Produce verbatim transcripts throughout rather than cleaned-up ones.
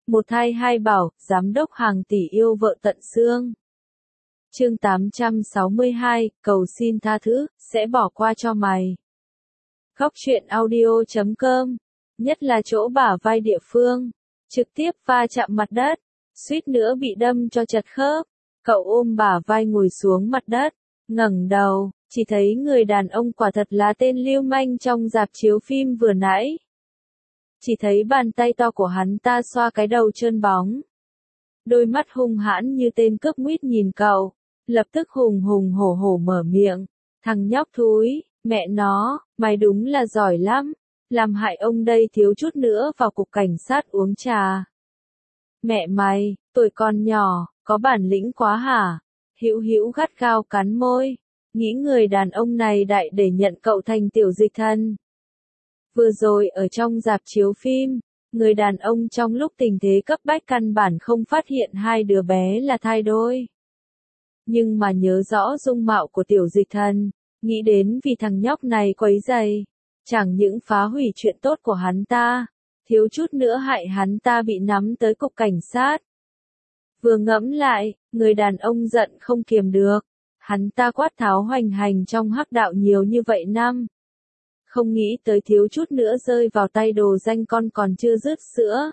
Một thai hai bảo, giám đốc hàng tỷ yêu vợ tận xương. Chương tám trăm sáu mươi hai, cầu xin tha thứ, sẽ bỏ qua cho mày. Góc truyện audio chấm com, nhất là chỗ bả vai địa phương, trực tiếp va chạm mặt đất, suýt nữa bị đâm cho chật khớp. Cậu ôm bả vai ngồi xuống mặt đất, ngẩng đầu, chỉ thấy người đàn ông quả thật là tên lưu manh trong rạp chiếu phim vừa nãy. Chỉ thấy bàn tay to của hắn ta xoa cái đầu trơn bóng. Đôi mắt hung hãn như tên cướp nguyết nhìn cậu, lập tức hùng hùng hổ hổ mở miệng. Thằng nhóc thúi, mẹ nó, mày đúng là giỏi lắm, làm hại ông đây thiếu chút nữa vào cục cảnh sát uống trà. Mẹ mày, tuổi còn nhỏ, có bản lĩnh quá hả? Hữu Hữu gắt gao cắn môi, nghĩ người đàn ông này đại để nhận cậu thành tiểu dịch thân. Vừa rồi ở trong rạp chiếu phim, người đàn ông trong lúc tình thế cấp bách căn bản không phát hiện hai đứa bé là thai đôi. Nhưng mà nhớ rõ dung mạo của tiểu dịch thần, nghĩ đến vì thằng nhóc này quấy rầy, chẳng những phá hủy chuyện tốt của hắn ta, thiếu chút nữa hại hắn ta bị nắm tới cục cảnh sát. Vừa ngẫm lại, người đàn ông giận không kiềm được, hắn ta quát tháo hoành hành trong hắc đạo nhiều như vậy năm. Không nghĩ tới thiếu chút nữa rơi vào tay đồ danh con còn chưa dứt sữa.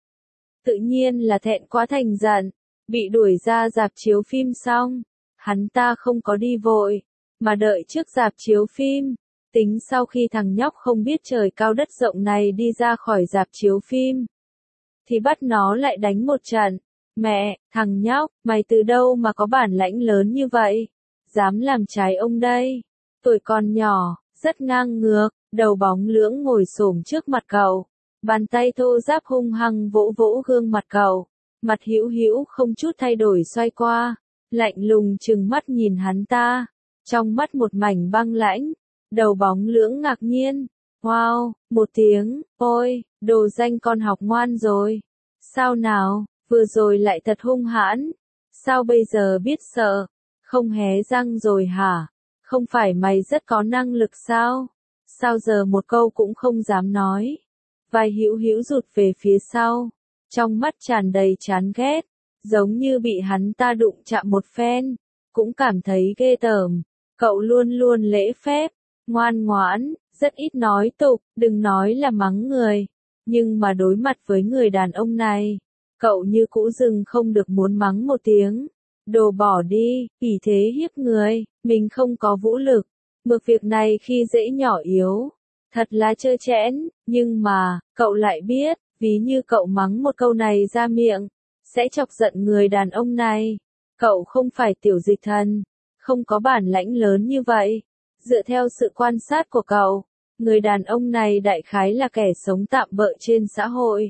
Tự nhiên là thẹn quá thành giận, bị đuổi ra rạp chiếu phim xong, hắn ta không có đi vội, mà đợi trước rạp chiếu phim, tính sau khi thằng nhóc không biết trời cao đất rộng này đi ra khỏi rạp chiếu phim, thì bắt nó lại đánh một trận. Mẹ, thằng nhóc, mày từ đâu mà có bản lãnh lớn như vậy? Dám làm trái ông đây. Tuổi còn nhỏ, rất ngang ngược, đầu bóng lưỡng ngồi xổm trước mặt cậu. Bàn tay thô ráp hung hăng vỗ vỗ gương mặt cậu. Mặt Hữu Hữu không chút thay đổi xoay qua, lạnh lùng trừng mắt nhìn hắn ta. Trong mắt một mảnh băng lãnh, đầu bóng lưỡng ngạc nhiên. Wow, một tiếng, ôi, đồ danh con học ngoan rồi. Sao nào? Vừa rồi lại thật hung hãn, sao bây giờ biết sợ, không hé răng rồi hả? Không phải mày rất có năng lực sao? Sao giờ một câu cũng không dám nói? Vai Hữu Hữu rụt về phía sau, trong mắt tràn đầy chán ghét, giống như bị hắn ta đụng chạm một phen, cũng cảm thấy ghê tởm. Cậu luôn luôn lễ phép, ngoan ngoãn, rất ít nói tục, đừng nói là mắng người, nhưng mà đối mặt với người đàn ông này, cậu như cũ dừng không được muốn mắng một tiếng. Đồ bỏ đi, ỷ thế hiếp người, mình không có vũ lực. Mực việc này khi dễ nhỏ yếu, thật là trơ trẽn, nhưng mà, cậu lại biết, ví như cậu mắng một câu này ra miệng, sẽ chọc giận người đàn ông này. Cậu không phải tiểu dịch thần, không có bản lãnh lớn như vậy. Dựa theo sự quan sát của cậu, người đàn ông này đại khái là kẻ sống tạm bợ trên xã hội.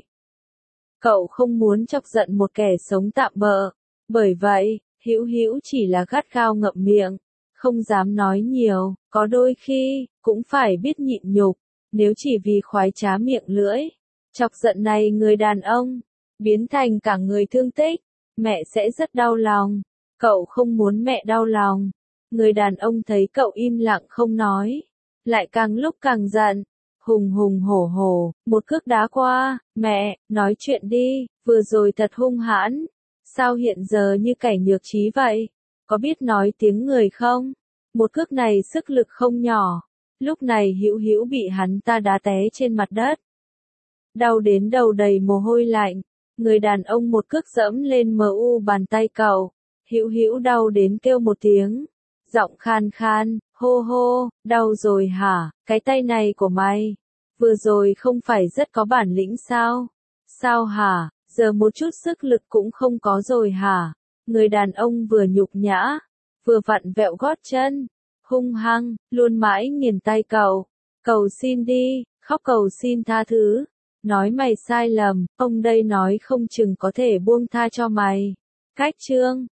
Cậu không muốn chọc giận một kẻ sống tạm bợ, bởi vậy, Hữu Hữu chỉ là gắt gao ngậm miệng, không dám nói nhiều, có đôi khi, cũng phải biết nhịn nhục, nếu chỉ vì khoái trá miệng lưỡi, chọc giận này người đàn ông, biến thành cả người thương tích, mẹ sẽ rất đau lòng, cậu không muốn mẹ đau lòng. Người đàn ông thấy cậu im lặng không nói, lại càng lúc càng giận. Hùng hùng hổ hổ, một cước đá qua, mẹ, nói chuyện đi, vừa rồi thật hung hãn, sao hiện giờ như kẻ nhược trí vậy, có biết nói tiếng người không? Một cước này sức lực không nhỏ, lúc này Hữu Hữu bị hắn ta đá té trên mặt đất. Đau đến đầu đầy mồ hôi lạnh, người đàn ông một cước dẫm lên mờ u bàn tay cậu, Hữu Hữu đau đến kêu một tiếng, giọng khan khan. Hô hô, đau rồi hả, cái tay này của mày, vừa rồi không phải rất có bản lĩnh sao? Sao hả, giờ một chút sức lực cũng không có rồi hả? Người đàn ông vừa nhục nhã, vừa vặn vẹo gót chân, hung hăng, luôn mãi nghiền tay cậu. Cầu xin đi, khóc cầu xin tha thứ, nói mày sai lầm, ông đây nói không chừng có thể buông tha cho mày. Cách chương